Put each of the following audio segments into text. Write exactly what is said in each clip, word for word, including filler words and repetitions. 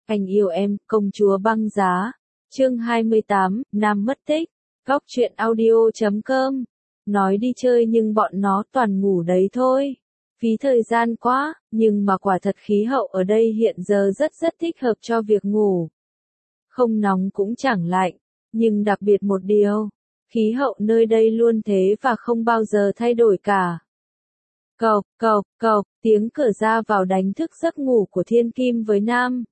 Anh yêu em, công chúa băng giá. Chương hai mươi tám, Nam mất tích. Góc truyện audio chấm com. Nói đi chơi nhưng bọn nó toàn ngủ đấy thôi. Phí thời gian quá, nhưng mà quả thật khí hậu ở đây hiện giờ rất rất thích hợp cho việc ngủ. Không nóng cũng chẳng lạnh, nhưng đặc biệt một điều, khí hậu nơi đây luôn thế và không bao giờ thay đổi cả. Cộc, cộc, cộc, tiếng cửa ra vào đánh thức giấc ngủ của Thiên Kim với Nam.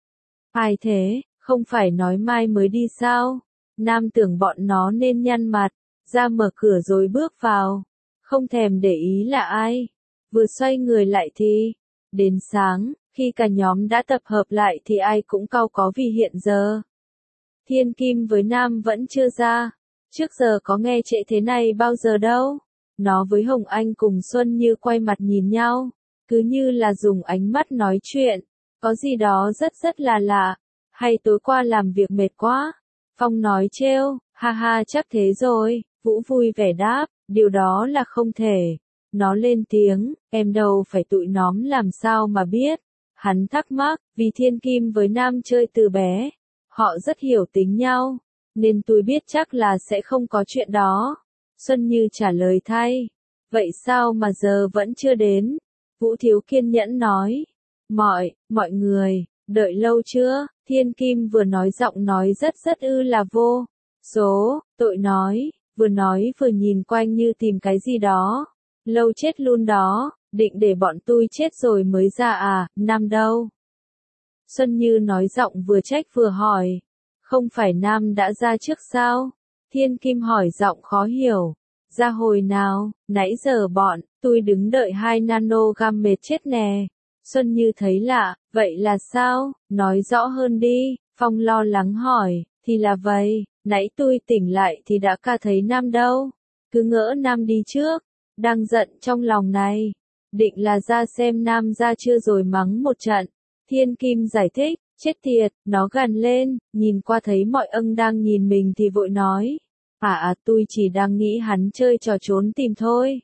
Ai thế, không phải nói mai mới đi sao? Nam tưởng bọn nó nên nhăn mặt, ra mở cửa rồi bước vào. Không thèm để ý là ai. Vừa xoay người lại thì, đến sáng, khi cả nhóm đã tập hợp lại thì ai cũng cau có vì hiện giờ. Thiên Kim với Nam vẫn chưa ra. Trước giờ có nghe trễ thế này bao giờ đâu. Nó với Hồng Anh cùng Xuân Như quay mặt nhìn nhau, cứ như là dùng ánh mắt nói chuyện, có gì đó rất rất là lạ. Hay tối qua làm việc mệt quá? Phong nói trêu, ha ha chắc thế rồi. Vũ vui vẻ đáp, điều đó là không thể. Nó lên tiếng, em đâu phải tụi nhóm làm sao mà biết. Hắn thắc mắc, vì Thiên Kim với Nam chơi từ bé, họ rất hiểu tính nhau, nên tôi biết chắc là sẽ không có chuyện đó. Xuân Như trả lời thay, vậy sao mà giờ vẫn chưa đến? Vũ thiếu kiên nhẫn nói, mọi, mọi người, đợi lâu chưa? Thiên Kim vừa nói giọng nói rất rất ư là vô số, tội nói, vừa nói vừa nhìn quanh như tìm cái gì đó. Lâu chết luôn đó, định để bọn tôi chết rồi mới ra à, Nam đâu? Xuân Như nói giọng vừa trách vừa hỏi, không phải Nam đã ra trước sao? Thiên Kim hỏi giọng khó hiểu, ra hồi nào, nãy giờ bọn, tôi đứng đợi hai nanogam mệt chết nè. Xuân Như thấy lạ, vậy là sao, nói rõ hơn đi. Phong lo lắng hỏi, thì là vậy, nãy tôi tỉnh lại thì đã cả thấy Nam đâu, cứ ngỡ Nam đi trước, đang giận trong lòng này, định là ra xem Nam ra chưa rồi mắng một trận. Thiên Kim giải thích, chết tiệt, nó gằn lên, nhìn qua thấy mọi ân đang nhìn mình thì vội nói, à à tôi chỉ đang nghĩ hắn chơi trò trốn tìm thôi.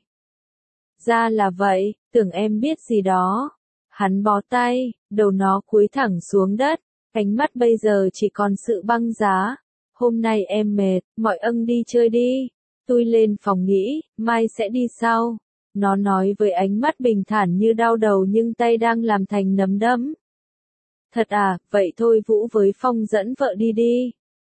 Ra là vậy, tưởng em biết gì đó. Hắn bó tay, đầu nó cúi thẳng xuống đất, ánh mắt bây giờ chỉ còn sự băng giá. Hôm nay em mệt, mọi ân đi chơi đi. Tôi lên phòng nghĩ, mai sẽ đi sau. Nó nói với ánh mắt bình thản như đau đầu nhưng tay đang làm thành nấm đấm. Thật à, vậy thôi Vũ với Phong dẫn vợ đi đi.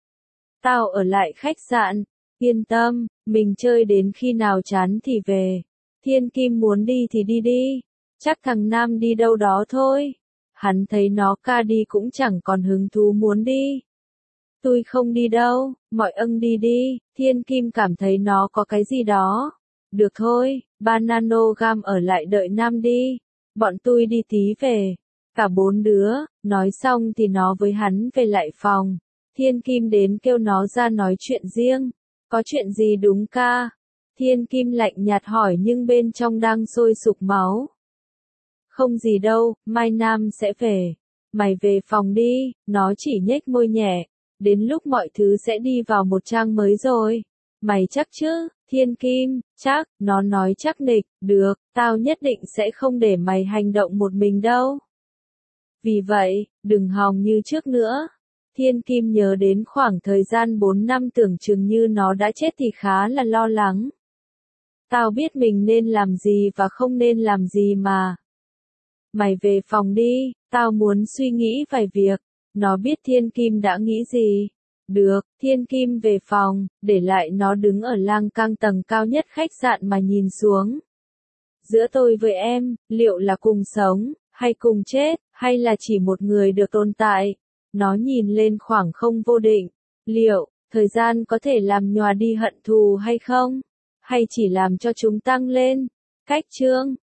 Tao ở lại khách sạn, yên tâm, mình chơi đến khi nào chán thì về. Thiên Kim muốn đi thì đi đi, chắc thằng Nam đi đâu đó thôi. Hắn thấy nó ca đi cũng chẳng còn hứng thú muốn đi. Tôi không đi đâu, mọi ân đi đi. Thiên Kim cảm thấy nó có cái gì đó. Được thôi, ba nanogam ở lại đợi Nam đi. Bọn tôi đi tí về. Cả bốn đứa, nói xong thì nó với hắn về lại phòng. Thiên Kim đến kêu nó ra nói chuyện riêng. Có chuyện gì đúng ca? Thiên Kim lạnh nhạt hỏi nhưng bên trong đang sôi sục máu. Không gì đâu, mai Nam sẽ về. Mày về phòng đi, nó chỉ nhếch môi nhẹ. Đến lúc mọi thứ sẽ đi vào một trang mới rồi. Mày chắc chứ? Thiên Kim, chắc, nó nói chắc nịch, được, tao nhất định sẽ không để mày hành động một mình đâu. Vì vậy, đừng hòng như trước nữa. Thiên Kim nhớ đến khoảng thời gian bốn năm tưởng chừng như nó đã chết thì khá là lo lắng. Tao biết mình nên làm gì và không nên làm gì mà. Mày về phòng đi, tao muốn suy nghĩ vài việc. Nó biết Thiên Kim đã nghĩ gì. Được, Thiên Kim về phòng, để lại nó đứng ở lan can tầng cao nhất khách sạn mà nhìn xuống. Giữa tôi với em, liệu là cùng sống, hay cùng chết, hay là chỉ một người được tồn tại? Nó nhìn lên khoảng không vô định. Liệu, thời gian có thể làm nhòa đi hận thù hay không? Hay chỉ làm cho chúng tăng lên? Cách chương